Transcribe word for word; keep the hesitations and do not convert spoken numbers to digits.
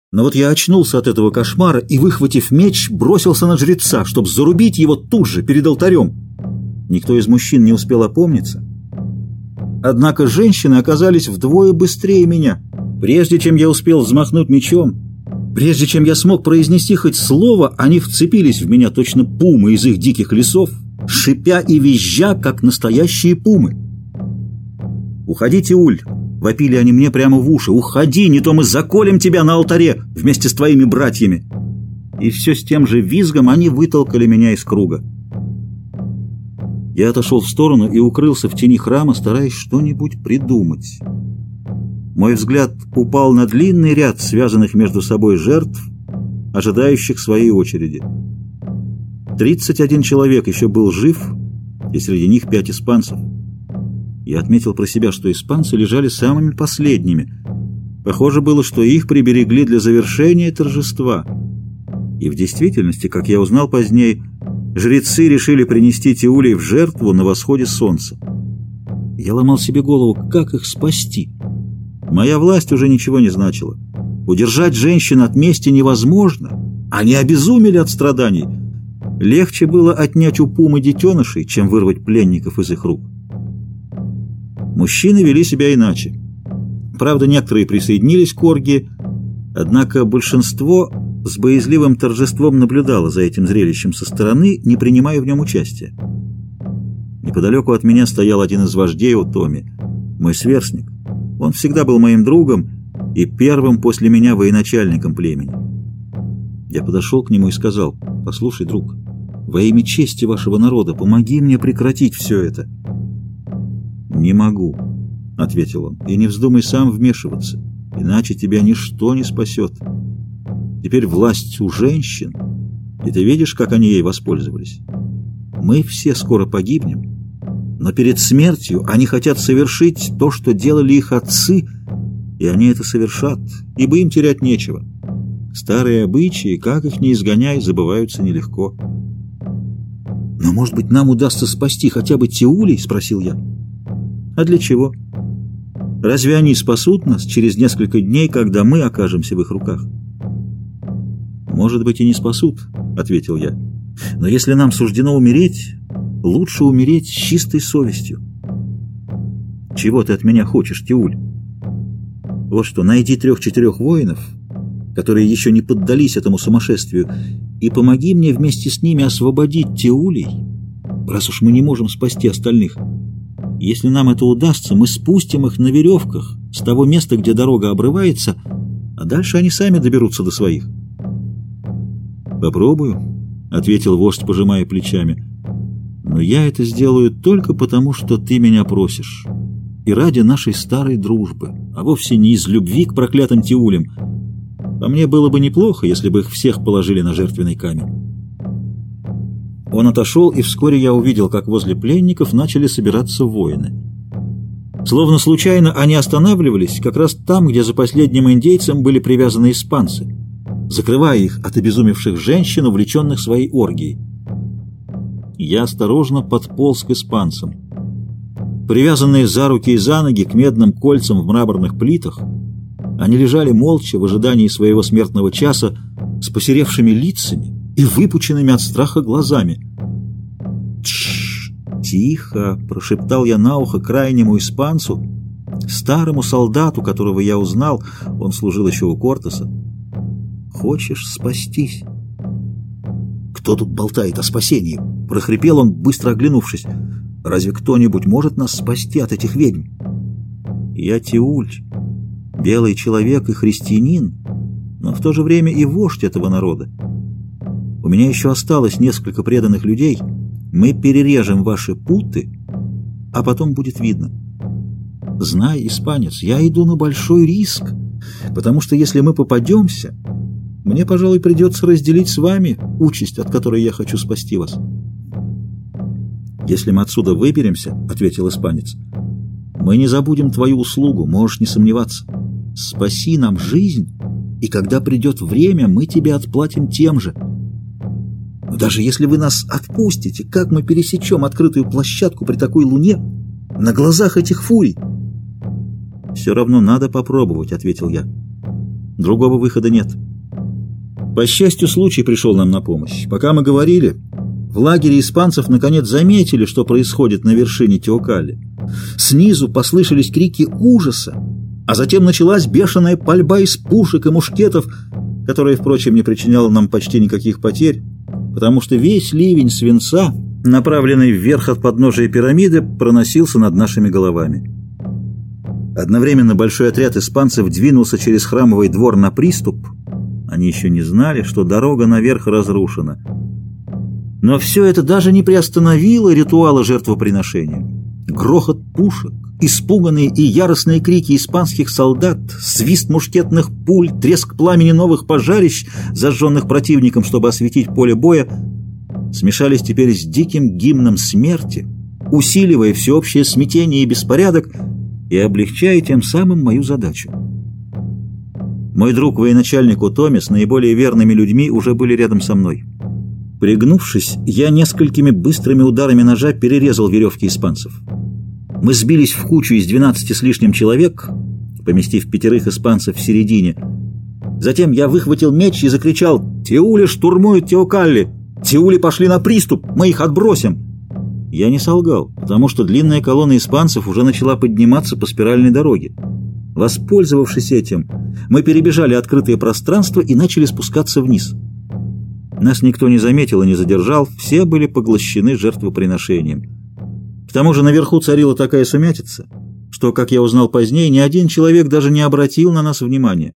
Но вот я очнулся от этого кошмара и, выхватив меч, бросился на жреца, чтобы зарубить его тут же, перед алтарем. Никто из мужчин не успел опомниться. Однако женщины оказались вдвое быстрее меня. Прежде чем я успел взмахнуть мечом, прежде чем я смог произнести хоть слово, они вцепились в меня точно пумы из их диких лесов, шипя и визжа, как настоящие пумы. «Уходите, Уль!» — вопили они мне прямо в уши. «Уходи, не то мы заколем тебя на алтаре вместе с твоими братьями!» И все с тем же визгом они вытолкали меня из круга. Я отошел в сторону и укрылся в тени храма, стараясь что-нибудь придумать. Мой взгляд упал на длинный ряд связанных между собой жертв, ожидающих своей очереди. Тридцать один человек еще был жив, и среди них пять испанцев. Я отметил про себя, что испанцы лежали самыми последними. Похоже было, что их приберегли для завершения торжества. И в действительности, как я узнал позднее, жрецы решили принести Тиулей в жертву на восходе солнца. Я ломал себе голову, как их спасти. Моя власть уже ничего не значила. Удержать женщин от мести невозможно. Они обезумели от страданий. Легче было отнять у пумы детенышей, чем вырвать пленников из их рук. Мужчины вели себя иначе. Правда, некоторые присоединились к оргии, однако большинство с боязливым торжеством наблюдало за этим зрелищем со стороны, не принимая в нем участия. Неподалеку от меня стоял один из вождей Утоми, мой сверстник. Он всегда был моим другом и первым после меня военачальником племени. Я подошел к нему и сказал: «Послушай, друг, во имя чести вашего народа помоги мне прекратить все это». «Не могу», — ответил он, — «и не вздумай сам вмешиваться, иначе тебя ничто не спасет. Теперь власть у женщин, и ты видишь, как они ей воспользовались. Мы все скоро погибнем, но перед смертью они хотят совершить то, что делали их отцы, и они это совершат, ибо им терять нечего. Старые обычаи, как их ни изгоняй, забываются нелегко». «Но, может быть, нам удастся спасти хотя бы Тиулей?» — спросил я. «А для чего? Разве они спасут нас через несколько дней, когда мы окажемся в их руках?» «Может быть, и не спасут», — ответил я. «Но если нам суждено умереть, лучше умереть с чистой совестью». «Чего ты от меня хочешь, Тиуль? Вот что, найди трех-четырех воинов, которые еще не поддались этому сумасшествию, и помоги мне вместе с ними освободить Тиулей, раз уж мы не можем спасти остальных. Если нам это удастся, мы спустим их на веревках с того места, где дорога обрывается, а дальше они сами доберутся до своих». «Попробую», — ответил вождь, пожимая плечами. «Но я это сделаю только потому, что ты меня просишь, и ради нашей старой дружбы, а вовсе не из любви к проклятым Тиулям. По мне было бы неплохо, если бы их всех положили на жертвенный камень». Он отошел, и вскоре я увидел, как возле пленников начали собираться воины. Словно случайно они останавливались как раз там, где за последним индейцем были привязаны испанцы, закрывая их от обезумевших женщин, увлеченных своей оргией. Я осторожно подполз к испанцам. Привязанные за руки и за ноги к медным кольцам в мраморных плитах, они лежали молча в ожидании своего смертного часа с посеревшими лицами и выпученными от страха глазами. «Тш, тихо!» — прошептал я на ухо крайнему испанцу, старому солдату, которого я узнал, он служил еще у Кортеса. «Хочешь спастись?» «Кто тут болтает о спасении?» — прохрипел он, быстро оглянувшись. «Разве кто-нибудь может нас спасти от этих ведьм?» «Я Тиуль, белый человек и христианин, но в то же время и вождь этого народа. У меня еще осталось несколько преданных людей. Мы перережем ваши путы, а потом будет видно. Знай, испанец, я иду на большой риск, потому что если мы попадемся, мне, пожалуй, придется разделить с вами участь, от которой я хочу спасти вас». «Если мы отсюда выберемся, — ответил испанец, — мы не забудем твою услугу, можешь не сомневаться. Спаси нам жизнь, и когда придет время, мы тебе отплатим тем же. Но даже если вы нас отпустите, как мы пересечем открытую площадку при такой луне на глазах этих фурий?» «Все равно надо попробовать», — ответил я. Другого выхода нет. По счастью, случай пришел нам на помощь. Пока мы говорили, в лагере испанцев наконец заметили, что происходит на вершине Теокалли. Снизу послышались крики ужаса, а затем началась бешеная пальба из пушек и мушкетов, которая, впрочем, не причиняла нам почти никаких потерь, потому что весь ливень свинца, направленный вверх от подножия пирамиды, проносился над нашими головами. Одновременно большой отряд испанцев двинулся через храмовый двор на приступ. Они еще не знали, что дорога наверх разрушена. Но все это даже не приостановило ритуала жертвоприношения. Грохот пушек, испуганные и яростные крики испанских солдат, свист мушкетных пуль, треск пламени новых пожарищ, зажженных противником, чтобы осветить поле боя, смешались теперь с диким гимном смерти, усиливая всеобщее смятение и беспорядок и облегчая тем самым мою задачу. Мой друг военачальник Утоми с наиболее верными людьми уже были рядом со мной. Пригнувшись, я несколькими быстрыми ударами ножа перерезал веревки испанцев. Мы сбились в кучу из двенадцати с лишним человек, поместив пятерых испанцев в середине. Затем я выхватил меч и закричал: «Теули штурмуют Теокалли! Теули пошли на приступ! Мы их отбросим!» Я не солгал, потому что длинная колонна испанцев уже начала подниматься по спиральной дороге. Воспользовавшись этим, мы перебежали открытое пространство и начали спускаться вниз. Нас никто не заметил и не задержал, все были поглощены жертвоприношением. К тому же наверху царила такая сумятица, что, как я узнал позднее, ни один человек даже не обратил на нас внимания.